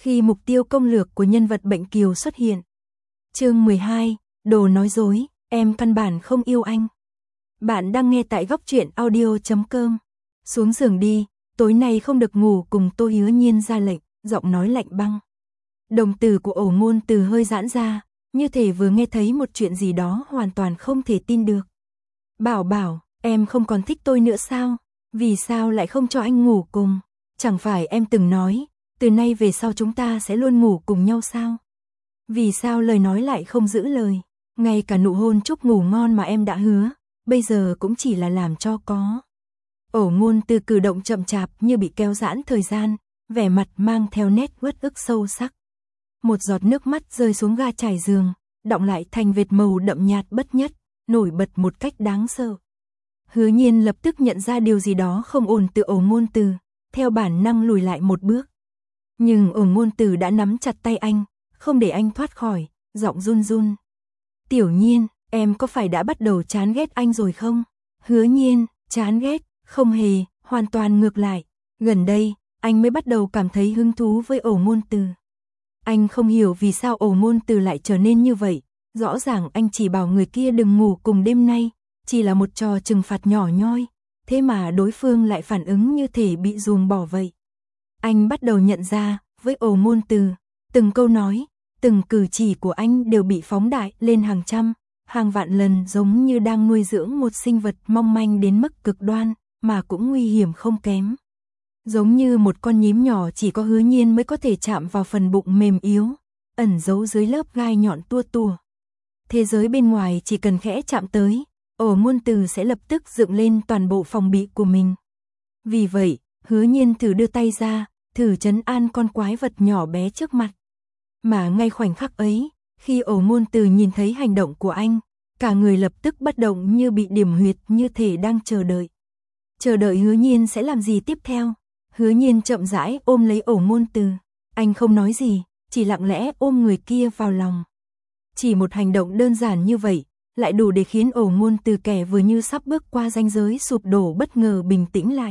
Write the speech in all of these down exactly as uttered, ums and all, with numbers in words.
khi mục tiêu công lược của nhân vật bệnh kiều xuất hiện. Chương mười hai, đồ nói dối, em căn bản không yêu anh. Bạn đang nghe tại góc truyện audio chấm com. Xuống giường đi, tối nay không được ngủ cùng Tô Hứa Nhiên ra lệnh, giọng nói lạnh băng. Đồng tử của Ổ Ngôn Từ hơi giãn ra, như thể vừa nghe thấy một chuyện gì đó hoàn toàn không thể tin được. Bảo bảo, em không còn thích tôi nữa sao? Vì sao lại không cho anh ngủ cùng? Chẳng phải em từng nói, từ nay về sau chúng ta sẽ luôn ngủ cùng nhau sao? Vì sao lời nói lại không giữ lời? Ngay cả nụ hôn chúc ngủ ngon mà em đã hứa, bây giờ cũng chỉ là làm cho có. Ổ Ngôn Từ cử động chậm chạp như bị kéo giãn thời gian, vẻ mặt mang theo nét uất ức sâu sắc. Một giọt nước mắt rơi xuống ga trải giường, đọng lại thành vệt màu đậm nhạt bất nhất, nổi bật một cách đáng sợ. Hứa Nhiên lập tức nhận ra điều gì đó không ổn từ Ổ Ngôn Từ, theo bản năng lùi lại một bước. Nhưng Ổ Ngôn Từ đã nắm chặt tay anh, không để anh thoát khỏi, giọng run run. Tiểu Nhiên, em có phải đã bắt đầu chán ghét anh rồi không? Hứa Nhiên, chán ghét, không hề, hoàn toàn ngược lại. Gần đây, anh mới bắt đầu cảm thấy hứng thú với Ổ Ngôn Từ. Anh không hiểu vì sao Ổ Ngôn Từ lại trở nên như vậy. Rõ ràng anh chỉ bảo người kia đừng ngủ cùng đêm nay, chỉ là một trò trừng phạt nhỏ nhoi, thế mà đối phương lại phản ứng như thể bị ruồng bỏ vậy. Anh bắt đầu nhận ra, với Ổ Ngôn Từ, từng câu nói, từng cử chỉ của anh đều bị phóng đại lên hàng trăm, hàng vạn lần, giống như đang nuôi dưỡng một sinh vật mong manh đến mức cực đoan, mà cũng nguy hiểm không kém. Giống như một con nhím nhỏ chỉ có Hứa Nhiên mới có thể chạm vào phần bụng mềm yếu, ẩn giấu dưới lớp gai nhọn tua tủa. Thế giới bên ngoài chỉ cần khẽ chạm tới, Ổ Ngôn Từ sẽ lập tức dựng lên toàn bộ phòng bị của mình. Vì vậy, Hứa Nhiên thử đưa tay ra, thử trấn an con quái vật nhỏ bé trước mặt. Mà ngay khoảnh khắc ấy, khi Ổ Ngôn Từ nhìn thấy hành động của anh, cả người lập tức bất động như bị điểm huyệt, như thể đang chờ đợi. Chờ đợi Hứa Nhiên sẽ làm gì tiếp theo. Hứa Nhiên chậm rãi ôm lấy Ổ Ngôn Từ. Anh không nói gì, chỉ lặng lẽ ôm người kia vào lòng. Chỉ một hành động đơn giản như vậy, lại đủ để khiến Ổ Ngôn Từ, kẻ vừa như sắp bước qua ranh giới sụp đổ, bất ngờ bình tĩnh lại.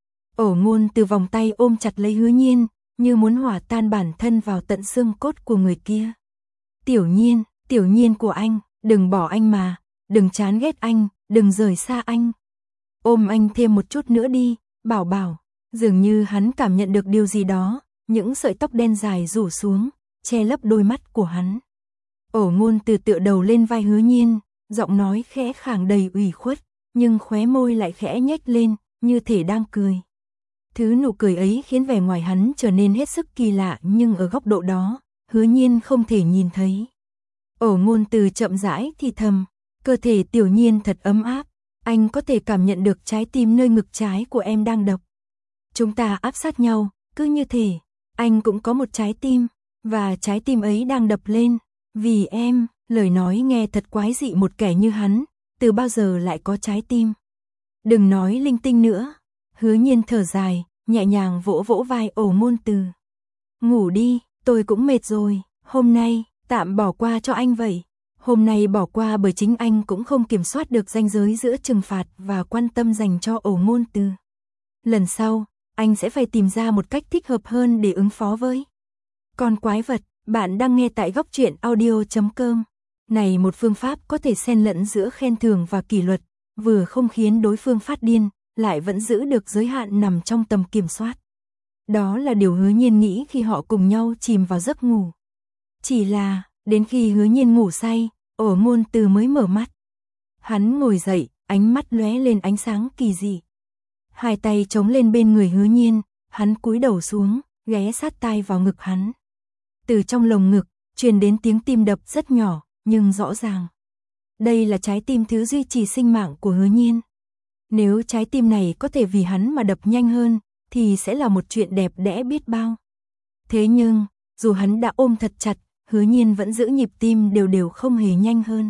Ổ Ngôn Từ vòng tay ôm chặt lấy Hứa Nhiên, như muốn hòa tan bản thân vào tận xương cốt của người kia. Tiểu Nhiên, Tiểu Nhiên của anh, đừng bỏ anh mà, đừng chán ghét anh, đừng rời xa anh. Ôm anh thêm một chút nữa đi, bảo bảo. Dường như hắn cảm nhận được điều gì đó, những sợi tóc đen dài rủ xuống, che lấp đôi mắt của hắn. Ổ Ngôn Từ tựa đầu lên vai Hứa Nhiên, giọng nói khẽ khàng đầy ủy khuất, nhưng khóe môi lại khẽ nhếch lên, như thể đang cười. Thứ nụ cười ấy khiến vẻ ngoài hắn trở nên hết sức kỳ lạ, nhưng ở góc độ đó, Hứa Nhiên không thể nhìn thấy. Ổ Ngôn Từ chậm rãi thì thầm, cơ thể Tiểu Nhiên thật ấm áp, anh có thể cảm nhận được trái tim nơi ngực trái của em đang đập. Chúng ta áp sát nhau, cứ như thể anh cũng có một trái tim, và trái tim ấy đang đập lên. Vì em, lời nói nghe thật quái dị, một kẻ như hắn, từ bao giờ lại có trái tim. Đừng nói linh tinh nữa. Hứa Nhiên thở dài, nhẹ nhàng vỗ vỗ vai Ổ Ngôn Từ. Ngủ đi, tôi cũng mệt rồi, hôm nay, tạm bỏ qua cho anh vậy. Hôm nay bỏ qua bởi chính anh cũng không kiểm soát được ranh giới giữa trừng phạt và quan tâm dành cho Ổ Ngôn Từ. Lần sau, anh sẽ phải tìm ra một cách thích hợp hơn để ứng phó với. Con quái vật, bạn đang nghe tại góc truyện audio chấm com. Này, một phương pháp có thể xen lẫn giữa khen thưởng và kỷ luật, vừa không khiến đối phương phát điên, lại vẫn giữ được giới hạn nằm trong tầm kiểm soát. Đó là điều Hứa Nhiên nghĩ khi họ cùng nhau chìm vào giấc ngủ. Chỉ là, đến khi Hứa Nhiên ngủ say, Ổ Ngôn Từ mới mở mắt. Hắn ngồi dậy, ánh mắt lóe lên ánh sáng kỳ dị. Hai tay chống lên bên người Hứa Nhiên, hắn cúi đầu xuống, ghé sát tai vào ngực hắn. Từ trong lồng ngực, truyền đến tiếng tim đập rất nhỏ, nhưng rõ ràng. Đây là trái tim, thứ duy trì sinh mạng của Hứa Nhiên. Nếu trái tim này có thể vì hắn mà đập nhanh hơn, thì sẽ là một chuyện đẹp đẽ biết bao. Thế nhưng, dù hắn đã ôm thật chặt, Hứa Nhiên vẫn giữ nhịp tim đều đều, không hề nhanh hơn.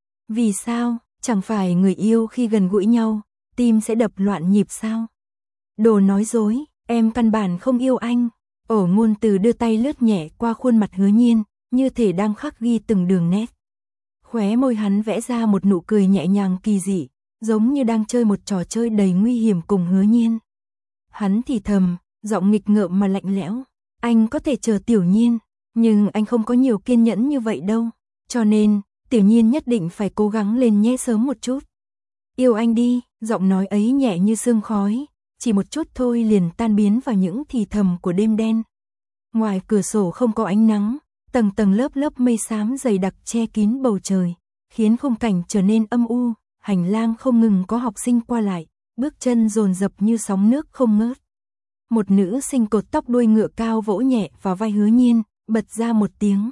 Vì sao? Chẳng phải người yêu khi gần gũi nhau, tim sẽ đập loạn nhịp sao? Đồ nói dối, em căn bản không yêu anh. Ổ Ngôn Từ đưa tay lướt nhẹ qua khuôn mặt Hứa Nhiên, như thể đang khắc ghi từng đường nét. Khóe môi hắn vẽ ra một nụ cười nhẹ nhàng kỳ dị, giống như đang chơi một trò chơi đầy nguy hiểm cùng Hứa Nhiên. Hắn thì thầm, giọng nghịch ngợm mà lạnh lẽo, Anh có thể chờ Tiểu Nhiên, nhưng anh không có nhiều kiên nhẫn như vậy đâu. Cho nên, Tiểu Nhiên nhất định phải cố gắng lên nhé sớm một chút. Yêu anh đi, giọng nói ấy nhẹ như sương khói, chỉ một chút thôi liền tan biến vào những thì thầm của đêm đen. Ngoài cửa sổ không có ánh nắng, tầng tầng lớp lớp mây xám dày đặc che kín bầu trời, khiến khung cảnh trở nên âm u, hành lang không ngừng có học sinh qua lại, bước chân dồn dập như sóng nước không ngớt. Một nữ sinh cột tóc đuôi ngựa cao vỗ nhẹ vào vai Hứa Nhiên, bật ra một tiếng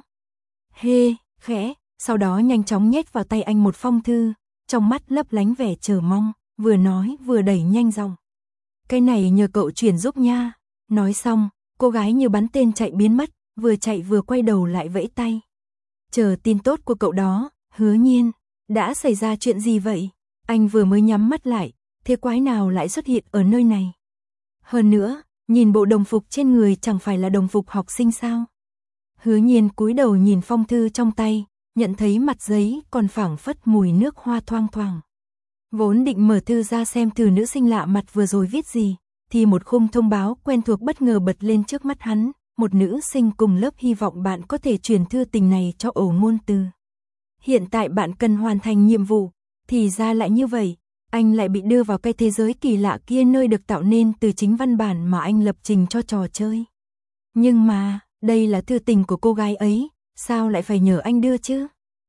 hê, khẽ, sau đó nhanh chóng nhét vào tay anh một phong thư, trong mắt lấp lánh vẻ chờ mong, vừa nói vừa đẩy nhanh giọng. Cái này nhờ cậu chuyển giúp nha. Nói xong, cô gái như bắn tên chạy biến mất, vừa chạy vừa quay đầu lại vẫy tay. Chờ tin tốt của cậu đó, Hứa Nhiên, đã xảy ra chuyện gì vậy? Anh vừa mới nhắm mắt lại, thế quái nào lại xuất hiện ở nơi này? Hơn nữa, nhìn bộ đồng phục trên người chẳng phải là đồng phục học sinh sao? Hứa Nhiên cúi đầu nhìn phong thư trong tay, nhận thấy mặt giấy còn phảng phất mùi nước hoa thoang thoảng. Vốn định mở thư ra xem từ nữ sinh lạ mặt vừa rồi viết gì, thì một khung thông báo quen thuộc bất ngờ bật lên trước mắt hắn, một nữ sinh cùng lớp hy vọng bạn có thể truyền thư tình này cho Ổ Ngôn Từ. Hiện tại bạn cần hoàn thành nhiệm vụ, thì ra lại như vậy, anh lại bị đưa vào cái thế giới kỳ lạ kia nơi được tạo nên từ chính văn bản mà anh lập trình cho trò chơi. Nhưng mà, đây là thư tình của cô gái ấy, sao lại phải nhờ anh đưa chứ?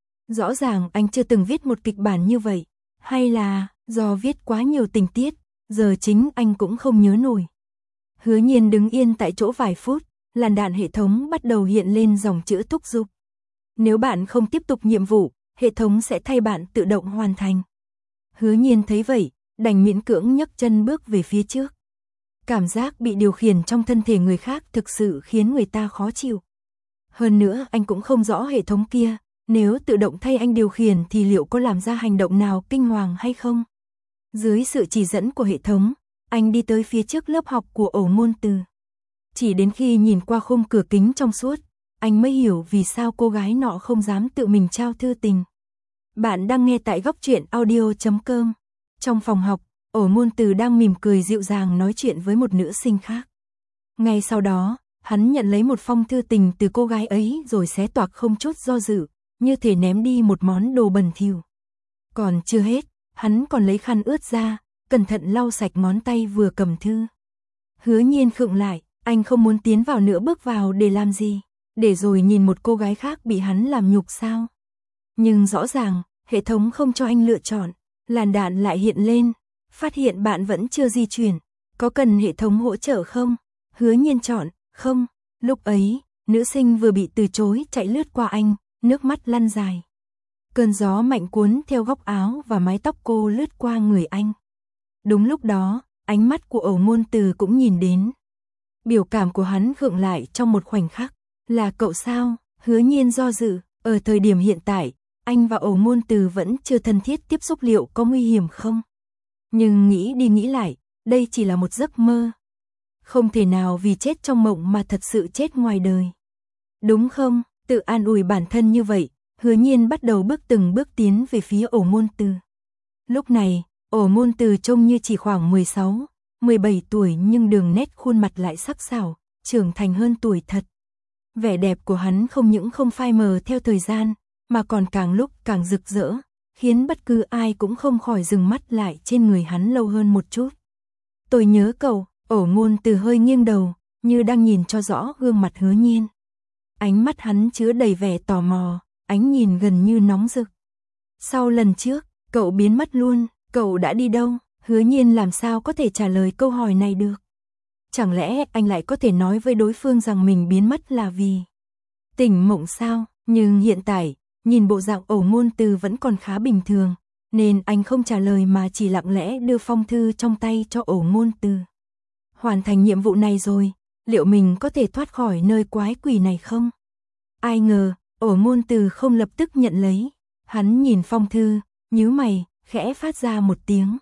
Rõ ràng anh chưa từng viết một kịch bản như vậy, hay là do viết quá nhiều tình tiết, giờ chính anh cũng không nhớ nổi. Hứa Nhiên đứng yên tại chỗ vài phút, làn đạn hệ thống bắt đầu hiện lên dòng chữ thúc giục. Nếu bạn không tiếp tục nhiệm vụ, hệ thống sẽ thay bạn tự động hoàn thành. Hứa Nhiên thấy vậy, đành miễn cưỡng nhấc chân bước về phía trước. Cảm giác bị điều khiển trong thân thể người khác thực sự khiến người ta khó chịu. Hơn nữa anh cũng không rõ hệ thống kia, nếu tự động thay anh điều khiển thì liệu có làm ra hành động nào kinh hoàng hay không? Dưới sự chỉ dẫn của hệ thống, anh đi tới phía trước lớp học của Ổ Ngôn Từ. Chỉ đến khi nhìn qua khung cửa kính trong suốt, anh mới hiểu vì sao cô gái nọ không dám tự mình trao thư tình. Bạn đang nghe tại góc truyện audio chấm com. Trong phòng học, Ổ Ngôn Từ đang mỉm cười dịu dàng nói chuyện với một nữ sinh khác. Ngay sau đó, hắn nhận lấy một phong thư tình từ cô gái ấy rồi xé toạc không chút do dự, như thể ném đi một món đồ bẩn thỉu. Còn chưa hết, hắn còn lấy khăn ướt ra, cẩn thận lau sạch ngón tay vừa cầm thư. Hứa Nhiên khựng lại, anh không muốn tiến vào nữa, bước vào để làm gì? Để rồi nhìn một cô gái khác bị hắn làm nhục sao? Nhưng rõ ràng, hệ thống không cho anh lựa chọn, làn đạn lại hiện lên, phát hiện bạn vẫn chưa di chuyển, có cần hệ thống hỗ trợ không? Hứa Nhiên chọn, không. Lúc ấy, nữ sinh vừa bị từ chối chạy lướt qua anh, nước mắt lăn dài. Cơn gió mạnh cuốn theo góc áo và mái tóc cô lướt qua người anh. Đúng lúc đó, ánh mắt của Ổ Ngôn Từ cũng nhìn đến. Biểu cảm của hắn khựng lại trong một khoảnh khắc. Là cậu sao? Hứa Nhiên do dự, ở thời điểm hiện tại, anh và Ổ Ngôn Từ vẫn chưa thân thiết, tiếp xúc liệu có nguy hiểm không? Nhưng nghĩ đi nghĩ lại, đây chỉ là một giấc mơ. Không thể nào vì chết trong mộng mà thật sự chết ngoài đời. Đúng không? Tự an ủi bản thân như vậy, Hứa Nhiên bắt đầu bước từng bước tiến về phía Ổ Ngôn Từ. Lúc này, Ổ Ngôn Từ trông như chỉ khoảng mười sáu, mười bảy tuổi nhưng đường nét khuôn mặt lại sắc sảo, trưởng thành hơn tuổi thật. Vẻ đẹp của hắn không những không phai mờ theo thời gian, mà còn càng lúc càng rực rỡ, khiến bất cứ ai cũng không khỏi dừng mắt lại trên người hắn lâu hơn một chút. Tôi nhớ cậu. Ổ Ngôn Từ hơi nghiêng đầu, như đang nhìn cho rõ gương mặt Hứa Nhiên. Ánh mắt hắn chứa đầy vẻ tò mò, ánh nhìn gần như nóng rực. Sau lần trước, cậu biến mất luôn, cậu đã đi đâu? Hứa Nhiên làm sao có thể trả lời câu hỏi này được? Chẳng lẽ anh lại có thể nói với đối phương rằng mình biến mất là vì tỉnh mộng sao? Nhưng hiện tại, nhìn bộ dạng Ổ Ngôn Từ vẫn còn khá bình thường, nên anh không trả lời mà chỉ lặng lẽ đưa phong thư trong tay cho Ổ Ngôn Từ. Hoàn thành nhiệm vụ này rồi, liệu mình có thể thoát khỏi nơi quái quỷ này không? Ai ngờ, Ổ Ngôn Từ không lập tức nhận lấy. Hắn nhìn phong thư, nhíu mày, khẽ phát ra một tiếng.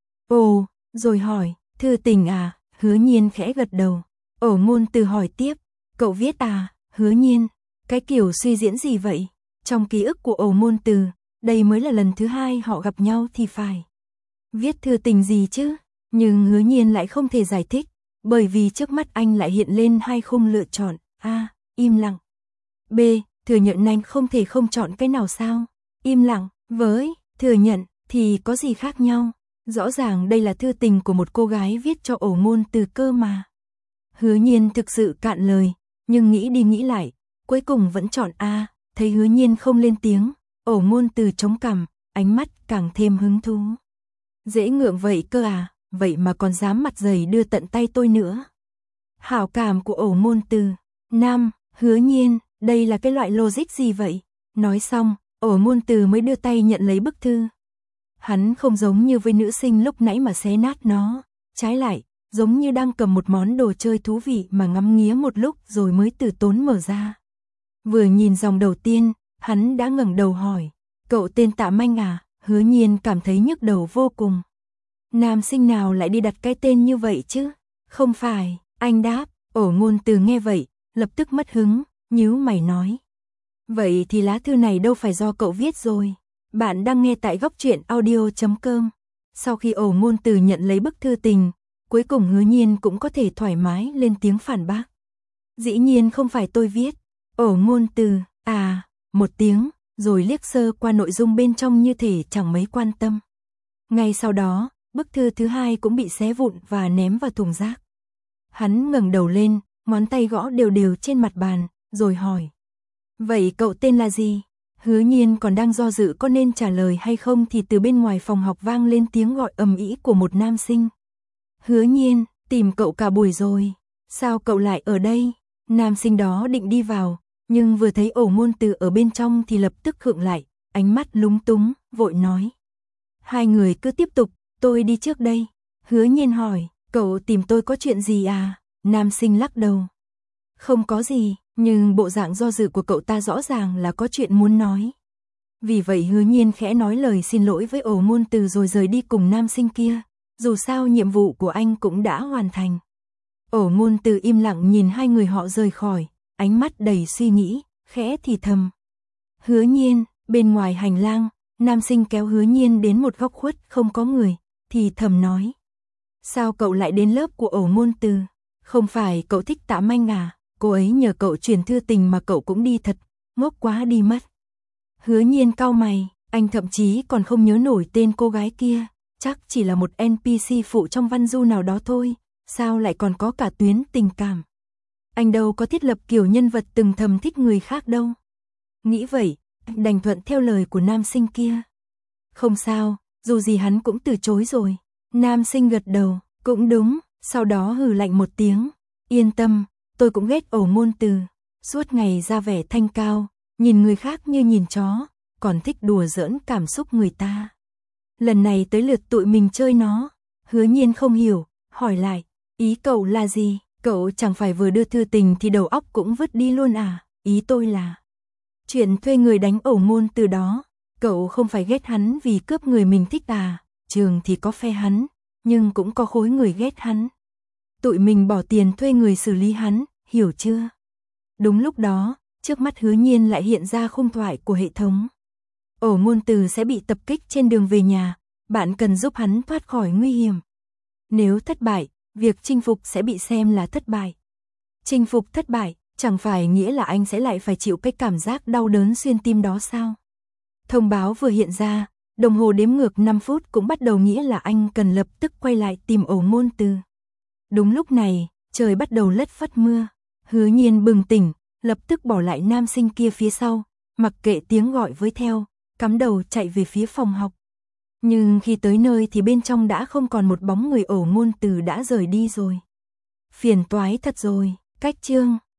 Ồ, rồi hỏi, thư tình à? Hứa Nhiên khẽ gật đầu. Ổ Ngôn Từ hỏi tiếp, cậu viết à? Hứa Nhiên, cái kiểu suy diễn gì vậy? Trong ký ức của Ổ Ngôn Từ, đây mới là lần thứ hai họ gặp nhau thì phải. Viết thư tình gì chứ? Nhưng Hứa Nhiên lại không thể giải thích. Bởi vì trước mắt anh lại hiện lên hai khung lựa chọn: A. Im lặng. B. Thừa nhận. Anh không thể không chọn cái nào sao? Im lặng với thừa nhận thì có gì khác nhau? Rõ ràng đây là thư tình của một cô gái viết cho Ổ Ngôn Từ cơ mà. Hứa Nhiên thực sự cạn lời, nhưng nghĩ đi nghĩ lại, cuối cùng vẫn chọn A. Thấy Hứa Nhiên không lên tiếng, Ổ Ngôn Từ chống cằm, ánh mắt càng thêm hứng thú. Dễ ngượng vậy cơ à, vậy mà còn dám mặt dày đưa tận tay tôi nữa. Hảo cảm của Ổ Ngôn Từ. Nam, Hứa Nhiên, đây là cái loại logic gì vậy? Nói xong, Ổ Ngôn Từ mới đưa tay nhận lấy bức thư. Hắn không giống như với nữ sinh lúc nãy mà xé nát nó, trái lại, giống như đang cầm một món đồ chơi thú vị mà ngắm nghía một lúc rồi mới từ tốn mở ra. Vừa nhìn dòng đầu tiên, hắn đã ngẩng đầu hỏi, cậu tên Tạ Manh à? Hứa Nhiên cảm thấy nhức đầu vô cùng. Nam sinh nào lại đi đặt cái tên như vậy chứ? Không phải, anh đáp. Ổ Ngôn Từ nghe vậy, lập tức mất hứng, nhíu mày nói. Vậy thì lá thư này đâu phải do cậu viết rồi. Bạn đang nghe tại góc truyện audio chấm com. Sau khi Ổ Ngôn Từ nhận lấy bức thư tình, cuối cùng Hứa Nhiên cũng có thể thoải mái lên tiếng phản bác. Dĩ nhiên không phải tôi viết. Ổ Ngôn Từ, à, một tiếng, rồi liếc sơ qua nội dung bên trong như thể chẳng mấy quan tâm. Ngay sau đó, bức thư thứ hai cũng bị xé vụn và ném vào thùng rác. Hắn ngẩng đầu lên, ngón tay gõ đều đều trên mặt bàn, rồi hỏi. Vậy cậu tên là gì? Hứa Nhiên còn đang do dự có nên trả lời hay không thì từ bên ngoài phòng học vang lên tiếng gọi ầm ĩ của một nam sinh. Hứa Nhiên, tìm cậu cả buổi rồi. Sao cậu lại ở đây? Nam sinh đó định đi vào, nhưng vừa thấy Ổ Ngôn Từ ở bên trong thì lập tức khựng lại, ánh mắt lúng túng, vội nói. Hai người cứ tiếp tục, tôi đi trước đây. Hứa Nhiên hỏi, cậu tìm tôi có chuyện gì à? Nam sinh lắc đầu. Không có gì, nhưng bộ dạng do dự của cậu ta rõ ràng là có chuyện muốn nói. Vì vậy Hứa Nhiên khẽ nói lời xin lỗi với Ổ Ngôn Từ rồi rời đi cùng nam sinh kia. Dù sao nhiệm vụ của anh cũng đã hoàn thành. Ổ Ngôn Từ im lặng nhìn hai người họ rời khỏi, ánh mắt đầy suy nghĩ, khẽ thì thầm. Hứa Nhiên, bên ngoài hành lang, nam sinh kéo Hứa Nhiên đến một góc khuất không có người, thì thầm nói. Sao cậu lại đến lớp của Ổ Ngôn Từ? Không phải cậu thích Tạ Manh à? Cô ấy nhờ cậu truyền thư tình mà cậu cũng đi thật, ngốc quá đi mất. Hứa Nhiên cau mày, anh thậm chí còn không nhớ nổi tên cô gái kia, chắc chỉ là một en pê xê phụ trong văn du nào đó thôi, sao lại còn có cả tuyến tình cảm. Anh đâu có thiết lập kiểu nhân vật từng thầm thích người khác đâu. Nghĩ vậy, anh đành thuận theo lời của nam sinh kia. Không sao, dù gì hắn cũng từ chối rồi. Nam sinh gật đầu, cũng đúng, sau đó hừ lạnh một tiếng. Yên tâm, tôi cũng ghét Ổ Ngôn Từ. Suốt ngày ra vẻ thanh cao, nhìn người khác như nhìn chó, còn thích đùa giỡn cảm xúc người ta. Lần này tới lượt tụi mình chơi nó. Hứa Nhiên không hiểu, hỏi lại, ý cậu là gì? Cậu chẳng phải vừa đưa thư tình thì đầu óc cũng vứt đi luôn à? Ý tôi là chuyện thuê người đánh Ổ Ngôn Từ đó. Cậu không phải ghét hắn vì cướp người mình thích à? Trường thì có phe hắn, nhưng cũng có khối người ghét hắn. Tụi mình bỏ tiền thuê người xử lý hắn, hiểu chưa? Đúng lúc đó, trước mắt Hứa Nhiên lại hiện ra khung thoại của hệ thống. Ổ Ngôn Từ sẽ bị tập kích trên đường về nhà, bạn cần giúp hắn thoát khỏi nguy hiểm. Nếu thất bại, việc chinh phục sẽ bị xem là thất bại. Chinh phục thất bại, chẳng phải nghĩa là anh sẽ lại phải chịu cái cảm giác đau đớn xuyên tim đó sao? Thông báo vừa hiện ra, đồng hồ đếm ngược năm phút cũng bắt đầu nghĩa là anh cần lập tức quay lại tìm Ổ Ngôn Từ. Đúng lúc này, trời bắt đầu lất phất mưa. Hứa Nhiên bừng tỉnh, lập tức bỏ lại nam sinh kia phía sau, mặc kệ tiếng gọi với theo, cắm đầu chạy về phía phòng học. Nhưng khi tới nơi thì bên trong đã không còn một bóng người. Ổ Ngôn Từ đã rời đi rồi. Phiền toái thật rồi, cách chương.